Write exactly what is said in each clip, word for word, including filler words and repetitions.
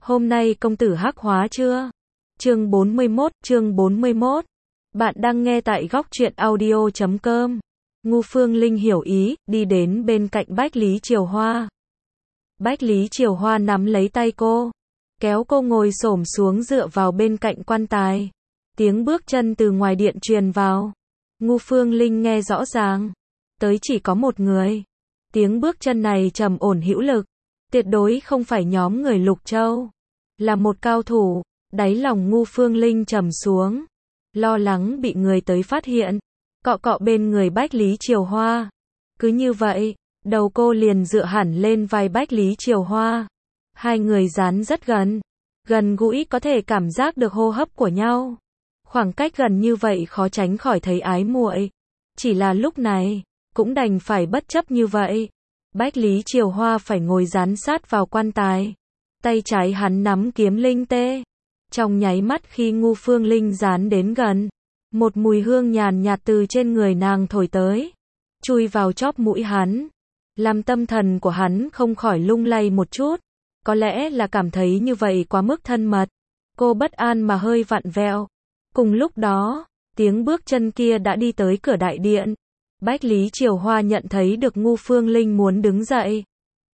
Hôm nay công tử hắc hóa chưa? Chương bốn mươi mốt, chương bốn mươi mốt. Bạn đang nghe tại góc truyện audio chấm com. Ngu Phương Linh hiểu ý, đi đến bên cạnh Bách Lý Triều Hoa. Bách Lý Triều Hoa nắm lấy tay cô, kéo cô ngồi xổm xuống dựa vào bên cạnh quan tài. Tiếng bước chân từ ngoài điện truyền vào. Ngu Phương Linh nghe rõ ràng. Tới chỉ có một người. Tiếng bước chân này trầm ổn hữu lực. Tuyệt đối không phải nhóm người Lục Châu. Là một cao thủ. Đáy lòng Ngu Phương Linh trầm xuống. Lo lắng bị người tới phát hiện. Cọ cọ bên người Bách Lý Triều Hoa. Cứ như vậy, đầu cô liền dựa hẳn lên vai Bách Lý Triều Hoa. Hai người dán rất gần. Gần gũi có thể cảm giác được hô hấp của nhau. Khoảng cách gần như vậy khó tránh khỏi thấy ái muội. Chỉ là lúc này, cũng đành phải bất chấp như vậy. Bách Lý Triều Hoa phải ngồi dán sát vào quan tài. Tay trái hắn nắm kiếm linh tê. Trong nháy mắt khi Ngu Phương Linh dán đến gần, một mùi hương nhàn nhạt từ trên người nàng thổi tới, chui vào chóp mũi hắn, làm tâm thần của hắn không khỏi lung lay một chút. Có lẽ là cảm thấy như vậy quá mức thân mật, cô bất an mà hơi vặn vẹo. Cùng lúc đó, tiếng bước chân kia đã đi tới cửa đại điện. Bách Lý Triều Hoa nhận thấy được Ngu Phương Linh muốn đứng dậy.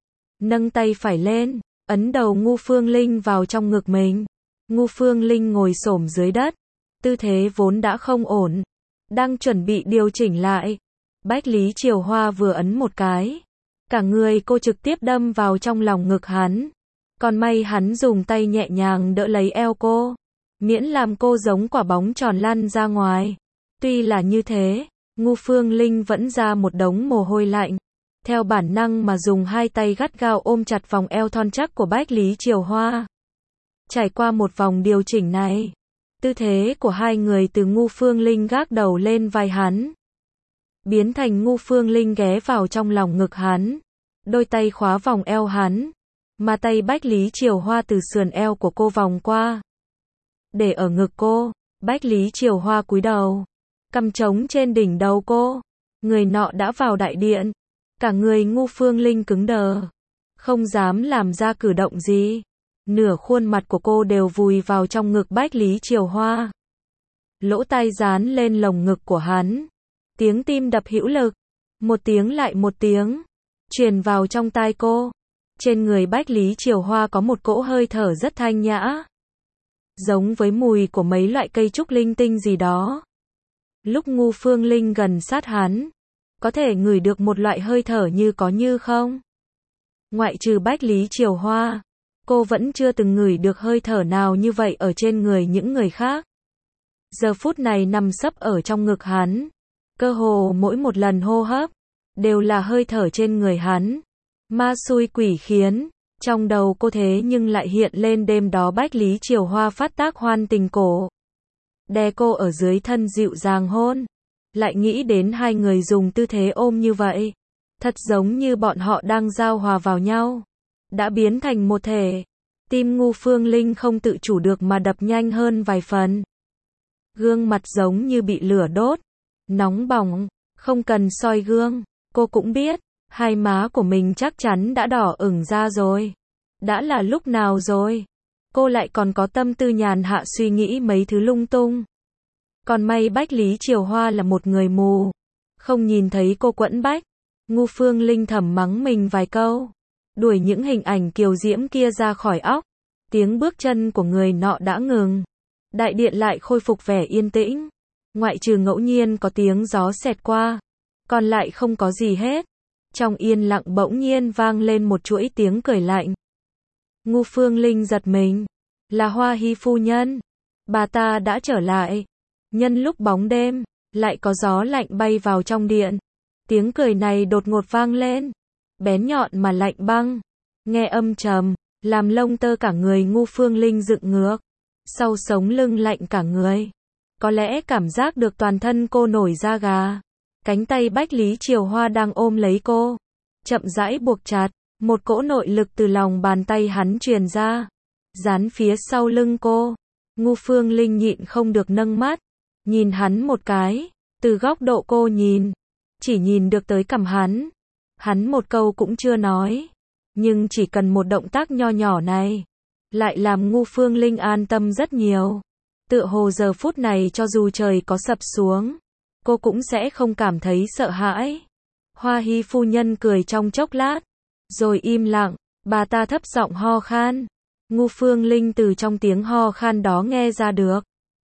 Nâng tay phải lên, ấn đầu Ngu Phương Linh vào trong ngực mình. Ngu Phương Linh ngồi xổm dưới đất. Tư thế vốn đã không ổn. Đang chuẩn bị điều chỉnh lại. Bách Lý Triều Hoa vừa ấn một cái. Cả người cô trực tiếp đâm vào trong lòng ngực hắn. Còn may hắn dùng tay nhẹ nhàng đỡ lấy eo cô. Miễn làm cô giống quả bóng tròn lăn ra ngoài. Tuy là như thế, Ngu Phương Linh vẫn ra một đống mồ hôi lạnh. Theo bản năng mà dùng hai tay gắt gao ôm chặt vòng eo thon chắc của Bách Lý Triều Hoa. Trải qua một vòng điều chỉnh này, tư thế của hai người từ Ngu Phương Linh gác đầu lên vai hắn, biến thành Ngu Phương Linh ghé vào trong lòng ngực hắn, đôi tay khóa vòng eo hắn, mà tay Bách Lý Triều Hoa từ sườn eo của cô vòng qua, để ở ngực cô. Bách Lý Triều Hoa cúi đầu, cằm trống trên đỉnh đầu cô. Người nọ đã vào đại điện, cả người Ngu Phương Linh cứng đờ, không dám làm ra cử động gì. Nửa khuôn mặt của cô đều vùi vào trong ngực Bách Lý Triều Hoa. Lỗ tai dán lên lồng ngực của hắn. Tiếng tim đập hữu lực, một tiếng lại một tiếng, truyền vào trong tai cô. Trên người Bách Lý Triều Hoa có một cỗ hơi thở rất thanh nhã, giống với mùi của mấy loại cây trúc linh tinh gì đó. Lúc Ngu Phương Linh gần sát hắn, có thể ngửi được một loại hơi thở như có như không. Ngoại trừ Bách Lý Triều Hoa, cô vẫn chưa từng ngửi được hơi thở nào như vậy ở trên người những người khác. Giờ phút này nằm sấp ở trong ngực hắn, cơ hồ mỗi một lần hô hấp đều là hơi thở trên người hắn. Ma xui quỷ khiến, trong đầu cô thế nhưng lại hiện lên đêm đó Bách Lý Triều Hoa phát tác hoan tình cổ, đè cô ở dưới thân dịu dàng hôn. Lại nghĩ đến hai người dùng tư thế ôm như vậy, thật giống như bọn họ đang giao hòa vào nhau, đã biến thành một thể. Tim Ngu Phương Linh không tự chủ được mà đập nhanh hơn vài phần. Gương mặt giống như bị lửa đốt, nóng bỏng, không cần soi gương, cô cũng biết, hai má của mình chắc chắn đã đỏ ửng ra rồi. Đã là lúc nào rồi? Cô lại còn có tâm tư nhàn hạ suy nghĩ mấy thứ lung tung. Còn may Bách Lý Triều Hoa là một người mù, không nhìn thấy cô quẫn bách. Ngu Phương Linh thầm mắng mình vài câu, đuổi những hình ảnh kiều diễm kia ra khỏi óc. Tiếng bước chân của người nọ đã ngừng. Đại điện lại khôi phục vẻ yên tĩnh. Ngoại trừ ngẫu nhiên có tiếng gió xẹt qua, còn lại không có gì hết. Trong yên lặng bỗng nhiên vang lên một chuỗi tiếng cười lạnh. Ngu Phương Linh giật mình. Là Hoa Hy phu nhân. Bà ta đã trở lại. Nhân lúc bóng đêm, lại có gió lạnh bay vào trong điện. Tiếng cười này đột ngột vang lên, bén nhọn mà lạnh băng, nghe âm trầm, làm lông tơ cả người Ngu Phương Linh dựng ngược, sau sống lưng lạnh cả người. Có lẽ cảm giác được toàn thân cô nổi da gà. Cánh tay Bách Lý Triều Hoa đang ôm lấy cô, chậm rãi buộc chặt, một cỗ nội lực từ lòng bàn tay hắn truyền ra, dán phía sau lưng cô. Ngu Phương Linh nhịn không được nâng mắt, nhìn hắn một cái. Từ góc độ cô nhìn, chỉ nhìn được tới cằm hắn. Hắn một câu cũng chưa nói, nhưng chỉ cần một động tác nho nhỏ này, lại làm Ngu Phương Linh an tâm rất nhiều. Tựa hồ giờ phút này cho dù trời có sập xuống, cô cũng sẽ không cảm thấy sợ hãi. Hoa Hy phu nhân cười trong chốc lát, rồi im lặng, bà ta thấp giọng ho khan. Ngu Phương Linh từ trong tiếng ho khan đó nghe ra được.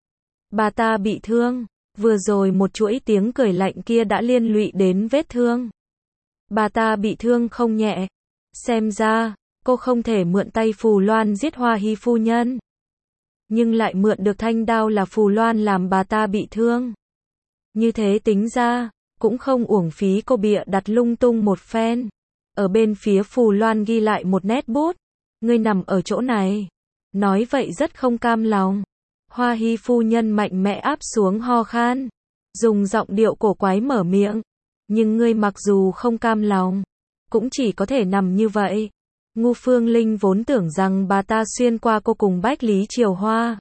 Bà ta bị thương, vừa rồi một chuỗi tiếng cười lạnh kia đã liên lụy đến vết thương. Bà ta bị thương không nhẹ. Xem ra, cô không thể mượn tay Phù Loan giết Hoa Hy phu nhân. Nhưng lại mượn được thanh đao là Phù Loan làm bà ta bị thương. Như thế tính ra, cũng không uổng phí cô bịa đặt lung tung một phen. Ở bên phía Phù Loan ghi lại một nét bút. Ngươi nằm ở chỗ này. Nói vậy rất không cam lòng. Hoa Hy phu nhân mạnh mẽ áp xuống ho khan. Dùng giọng điệu cổ quái mở miệng. Nhưng ngươi mặc dù không cam lòng, cũng chỉ có thể nằm như vậy. Ngu Phương Linh vốn tưởng rằng bà ta xuyên qua cô cùng Bách Lý Triều Hoa.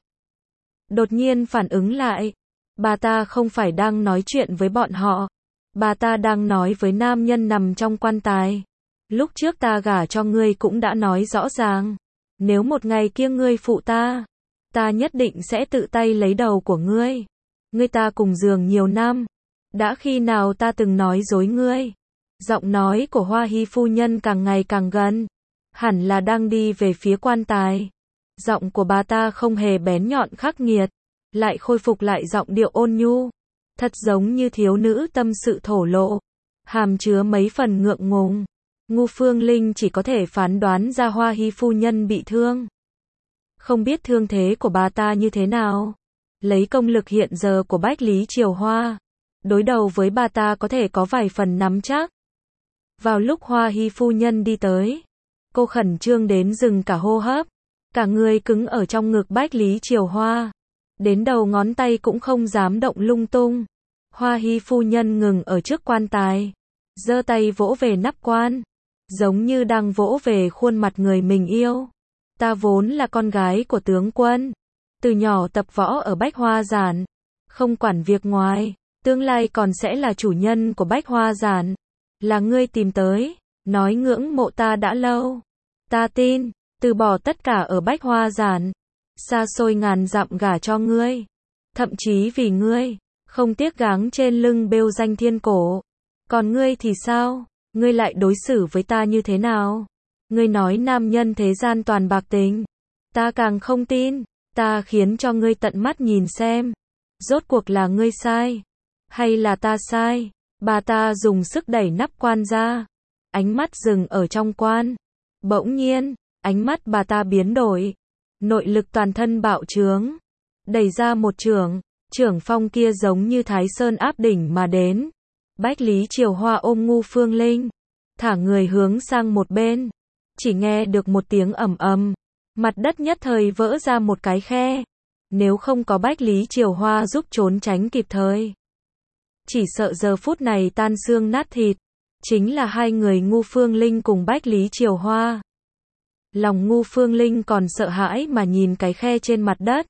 Đột nhiên phản ứng lại. Bà ta không phải đang nói chuyện với bọn họ. Bà ta đang nói với nam nhân nằm trong quan tài. Lúc trước ta gả cho ngươi cũng đã nói rõ ràng. Nếu một ngày kia ngươi phụ ta, ta nhất định sẽ tự tay lấy đầu của ngươi. Ngươi ta cùng giường nhiều năm. Đã khi nào ta từng nói dối ngươi? Giọng nói của Hoa Hy phu nhân càng ngày càng gần. Hẳn là đang đi về phía quan tài. Giọng của bà ta không hề bén nhọn khắc nghiệt. Lại khôi phục lại giọng điệu ôn nhu. Thật giống như thiếu nữ tâm sự thổ lộ. Hàm chứa mấy phần ngượng ngùng. Ngu Phương Linh chỉ có thể phán đoán ra Hoa Hy phu nhân bị thương. Không biết thương thế của bà ta như thế nào. Lấy công lực hiện giờ của Bách Lý Triều Hoa, đối đầu với bà ta có thể có vài phần nắm chắc. Vào lúc Hoa Hy phu nhân đi tới, cô khẩn trương đến dừng cả hô hấp. Cả người cứng ở trong ngực Bách Lý Triều Hoa. Đến đầu ngón tay cũng không dám động lung tung. Hoa Hy phu nhân ngừng ở trước quan tài. Giơ tay vỗ về nắp quan. Giống như đang vỗ về khuôn mặt người mình yêu. Ta vốn là con gái của tướng quân. Từ nhỏ tập võ ở Bách Hoa Giản. Không quản việc ngoài. Tương lai còn sẽ là chủ nhân của Bách Hoa Giản. Là ngươi tìm tới. Nói ngưỡng mộ ta đã lâu. Ta tin. Từ bỏ tất cả ở Bách Hoa Giản. Xa xôi ngàn dặm gả cho ngươi. Thậm chí vì ngươi. Không tiếc gắng trên lưng bêu danh thiên cổ. Còn ngươi thì sao? Ngươi lại đối xử với ta như thế nào? Ngươi nói nam nhân thế gian toàn bạc tình. Ta càng không tin. Ta khiến cho ngươi tận mắt nhìn xem. Rốt cuộc là ngươi sai. Hay là ta sai? Bà ta dùng sức đẩy nắp quan ra. Ánh mắt dừng ở trong quan. Bỗng nhiên, ánh mắt bà ta biến đổi. Nội lực toàn thân bạo trướng. Đẩy ra một chưởng. Chưởng phong kia giống như Thái Sơn áp đỉnh mà đến. Bách Lý Triều Hoa ôm Ngu Phương Linh. Thả người hướng sang một bên. Chỉ nghe được một tiếng ầm ầm. Mặt đất nhất thời vỡ ra một cái khe. Nếu không có Bách Lý Triều Hoa giúp trốn tránh kịp thời, chỉ sợ giờ phút này tan xương nát thịt. Chính là hai người Ngu Phương Linh cùng Bách Lý Triều Hoa. Lòng Ngu Phương Linh còn sợ hãi mà nhìn cái khe trên mặt đất.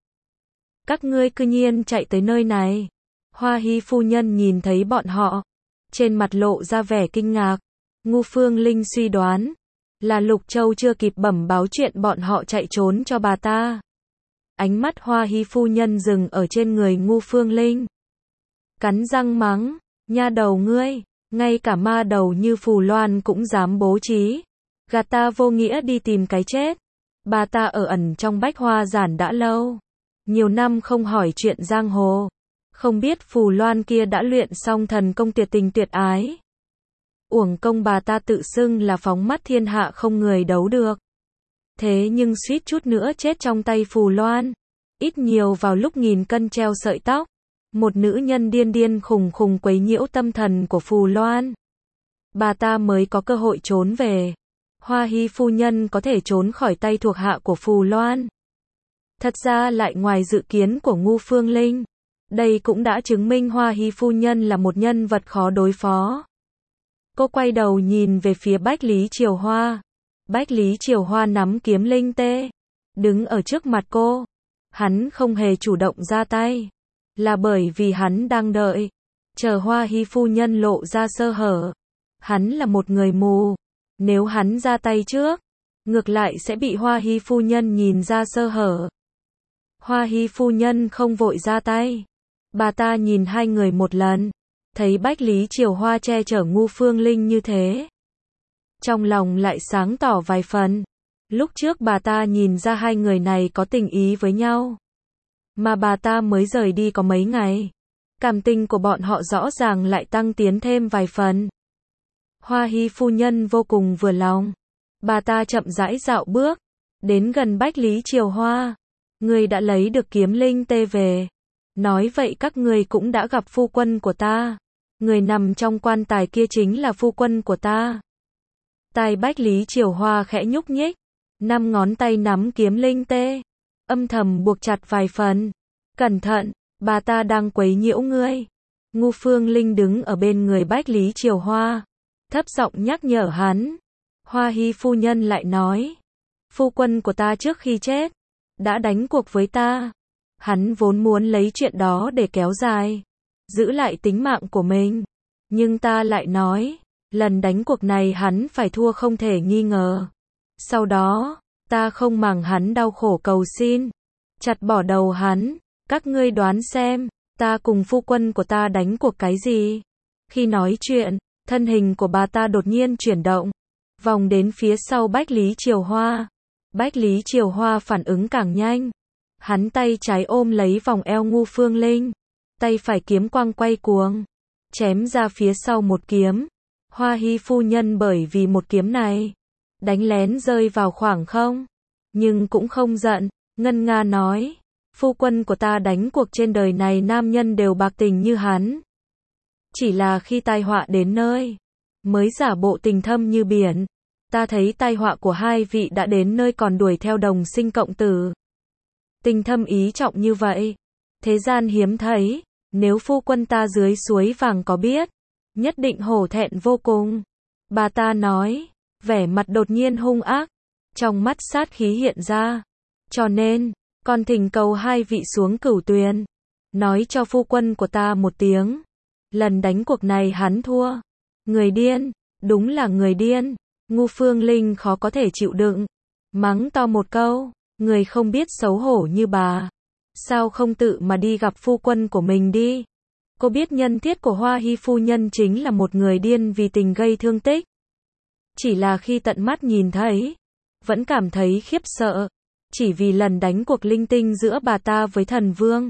Các ngươi cư nhiên chạy tới nơi này. Hoa Hy phu nhân nhìn thấy bọn họ. Trên mặt lộ ra vẻ kinh ngạc. Ngu Phương Linh suy đoán. Là Lục Châu chưa kịp bẩm báo chuyện bọn họ chạy trốn cho bà ta. Ánh mắt Hoa Hy phu nhân dừng ở trên người Ngu Phương Linh. Cắn răng mắng. Nha đầu ngươi. Ngay cả ma đầu như Phù Loan cũng dám bố trí. Gạt ta vô nghĩa đi tìm cái chết. Bà ta ở ẩn trong Bách Hoa Giản đã lâu. Nhiều năm không hỏi chuyện giang hồ. Không biết Phù Loan kia đã luyện xong thần công tuyệt tình tuyệt ái. Uổng công bà ta tự xưng là phóng mắt thiên hạ không người đấu được. Thế nhưng suýt chút nữa chết trong tay Phù Loan. Ít nhiều vào lúc nghìn cân treo sợi tóc. Một nữ nhân điên điên khùng khùng quấy nhiễu tâm thần của Phù Loan. Bà ta mới có cơ hội trốn về. Hoa Hy phu nhân có thể trốn khỏi tay thuộc hạ của Phù Loan. Thật ra lại ngoài dự kiến của Ngu Phương Linh. Đây cũng đã chứng minh Hoa Hy phu nhân là một nhân vật khó đối phó. Cô quay đầu nhìn về phía Bách Lý Triều Hoa. Bách Lý Triều Hoa nắm kiếm linh tê. Đứng ở trước mặt cô. Hắn không hề chủ động ra tay. Là bởi vì hắn đang đợi. Chờ Hoa Hy phu nhân lộ ra sơ hở. Hắn là một người mù. Nếu hắn ra tay trước, ngược lại sẽ bị Hoa Hy phu nhân nhìn ra sơ hở. Hoa Hy phu nhân không vội ra tay. Bà ta nhìn hai người một lần, thấy Bách Lý Triều Hoa che chở Ngu Phương Linh như thế. Trong lòng lại sáng tỏ vài phần. Lúc trước bà ta nhìn ra hai người này có tình ý với nhau. Mà bà ta mới rời đi có mấy ngày. Cảm tình của bọn họ rõ ràng lại tăng tiến thêm vài phần. Hoa Hy phu nhân vô cùng vừa lòng. Bà ta chậm rãi dạo bước, đến gần Bách Lý Triều Hoa. Người đã lấy được kiếm linh tê về. Nói vậy các người cũng đã gặp phu quân của ta. Người nằm trong quan tài kia chính là phu quân của ta. Tai Bách Lý Triều Hoa khẽ nhúc nhích. Năm ngón tay nắm kiếm linh tê. Âm thầm buộc chặt vài phần. Cẩn thận, bà ta đang quấy nhiễu ngươi. Ngu Phương Linh đứng ở bên người Bách Lý Triều Hoa. Thấp giọng nhắc nhở hắn. Hoa Hy phu nhân lại nói. Phu quân của ta trước khi chết, đã đánh cuộc với ta. Hắn vốn muốn lấy chuyện đó để kéo dài, giữ lại tính mạng của mình. Nhưng ta lại nói, lần đánh cuộc này hắn phải thua không thể nghi ngờ. Sau đó, ta không màng hắn đau khổ cầu xin, chặt bỏ đầu hắn. Các ngươi đoán xem, ta cùng phu quân của ta đánh cuộc cái gì? Khi nói chuyện, thân hình của bà ta đột nhiên chuyển động, vòng đến phía sau Bách Lý Triều Hoa. Bách Lý Triều Hoa phản ứng càng nhanh. Hắn tay trái ôm lấy vòng eo Ngu Phương Linh, tay phải kiếm quang quay cuồng, chém ra phía sau một kiếm. Hoa Hy phu nhân bởi vì một kiếm này, đánh lén rơi vào khoảng không, nhưng cũng không giận, ngân nga nói, phu quân của ta đánh cuộc trên đời này nam nhân đều bạc tình như hắn. Chỉ là khi tai họa đến nơi, mới giả bộ tình thâm như biển. Ta thấy tai họa của hai vị đã đến nơi còn đuổi theo đồng sinh cộng tử. Tình thâm ý trọng như vậy, thế gian hiếm thấy, nếu phu quân ta dưới suối vàng có biết, nhất định hổ thẹn vô cùng. Bà ta nói, vẻ mặt đột nhiên hung ác, trong mắt sát khí hiện ra. Cho nên, con thỉnh cầu hai vị xuống cửu tuyền, nói cho phu quân của ta một tiếng. Lần đánh cuộc này hắn thua. Người điên, đúng là người điên. Ngu Phương Linh khó có thể chịu đựng, mắng to một câu, người không biết xấu hổ như bà, sao không tự mà đi gặp phu quân của mình đi. Cô biết nhân thiết của Hoa Hy phu nhân chính là một người điên vì tình gây thương tích. Chỉ là khi tận mắt nhìn thấy, vẫn cảm thấy khiếp sợ, chỉ vì lần đánh cuộc linh tinh giữa bà ta với thần vương.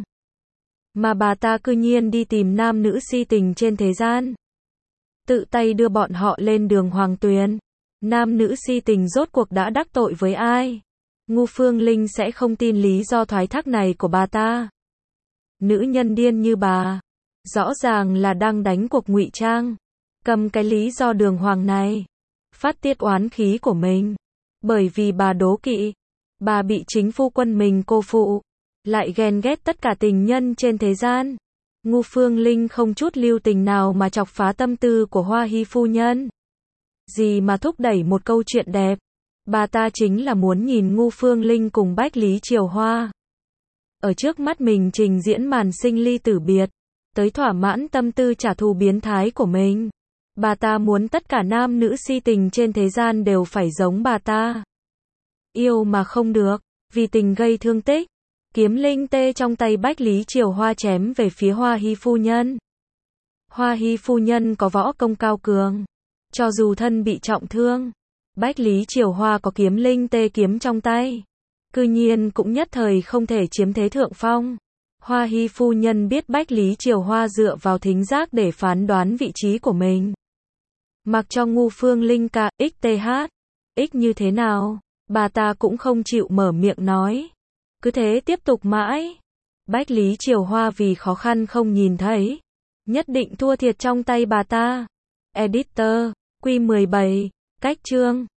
Mà bà ta cư nhiên đi tìm nam nữ si tình trên thế gian, tự tay đưa bọn họ lên đường hoàng tuyền. Nam nữ si tình rốt cuộc đã đắc tội với ai? Ngu Phương Linh sẽ không tin lý do thoái thác này của bà ta. Nữ nhân điên như bà, rõ ràng là đang đánh cuộc ngụy trang, cầm cái lý do đường hoàng này, phát tiết oán khí của mình. Bởi vì bà đố kỵ, bà bị chính phu quân mình cô phụ, lại ghen ghét tất cả tình nhân trên thế gian. Ngu Phương Linh không chút lưu tình nào mà chọc phá tâm tư của Hoa Hy phu nhân. Gì mà thúc đẩy một câu chuyện đẹp. Bà ta chính là muốn nhìn Ngu Phương Linh cùng Bách Lý Triều Hoa ở trước mắt mình trình diễn màn sinh ly tử biệt, tới thỏa mãn tâm tư trả thù biến thái của mình. Bà ta muốn tất cả nam nữ si tình trên thế gian đều phải giống bà ta. Yêu mà không được, vì tình gây thương tích. Kiếm linh tê trong tay Bách Lý Triều Hoa chém về phía Hoa Hy phu nhân. Hoa Hy phu nhân có võ công cao cường, cho dù thân bị trọng thương, Bách Lý Triều Hoa có kiếm linh tê kiếm trong tay, cư nhiên cũng nhất thời không thể chiếm thế thượng phong. Hoa Hy phu nhân biết Bách Lý Triều Hoa dựa vào thính giác để phán đoán vị trí của mình. Mặc cho Ngu Phương Linh ca ích hát, ích như thế nào, bà ta cũng không chịu mở miệng nói. Cứ thế tiếp tục mãi. Bách Lý Triều Hoa vì khó khăn không nhìn thấy, nhất định thua thiệt trong tay bà ta. Editor, Quy mười bảy, cách chương.